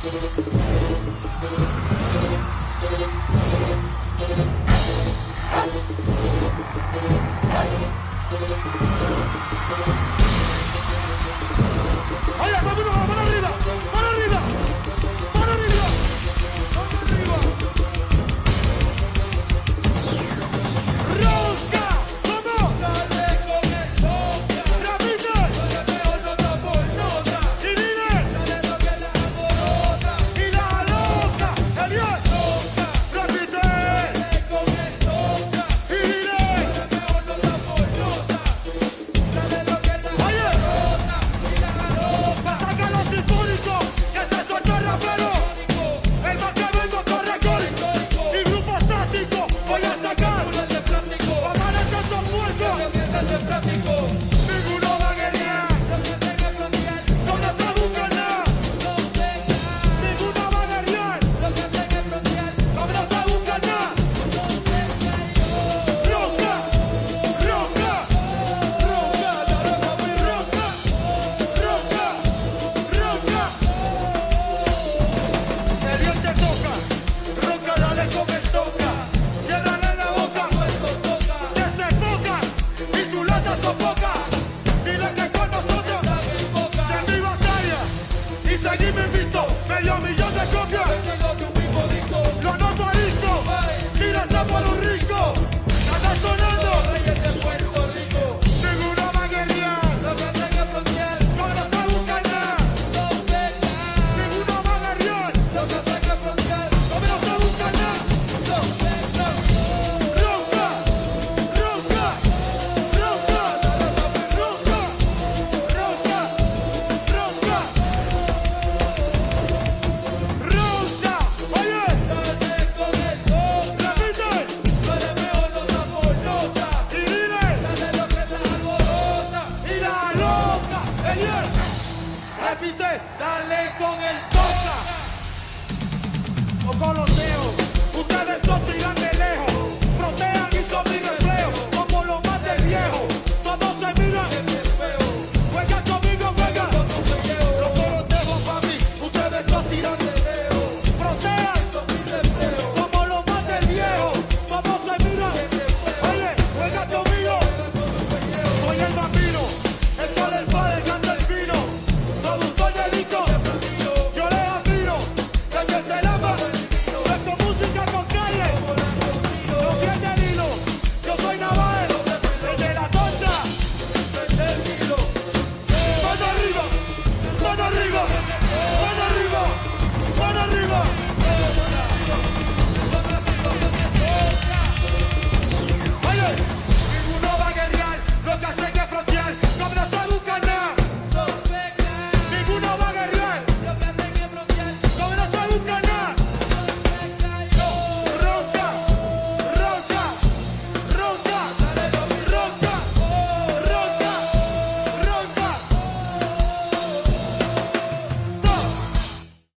Oye, vámonos, para arriba, para arriba, para arriba, para arriba. Rosca, ¿cómo? Dale con el toca. Repite. Dale mejor nota por nota. Y dile. Dale lo que la alborota. Y la loca. Elias. Toca. Repite. Dale con el toca. Y dile. Dale mejor nota por nota. Dale lo que la alborota. Y la loca. Saca los sinfónicos. Que se suelta el rapero. El más que vengo corre con. Y grupo estático. Voy a sacar. Ninguno va a guerrear, no se busca nada. Ninguno va a guerrear, no se busca nada. Roca, roca, roca, dale papi, roca, roca, roca. El Dios te toca, roca, dale con el toca. Ciérrale la boca, que se foca y su lata sofoca. Dile que con nosotros se mi batalla y seguime invicto. Medio millón de copias, lo noto arisco. Mira, está por un rico, está sonando. Ninguno va a guerrear, no se busca nada. Ninguno va a guerrear, no se busca nada. Roca, roca, roca, dale papi, roca, roca, roca, roca. Oye, dale con el toca. Repite. Dale mejor nota por nota. Y dile. Dale lo que la alborota. Y la loca. Elias. Repite. Dale con el toca. O con los dedos.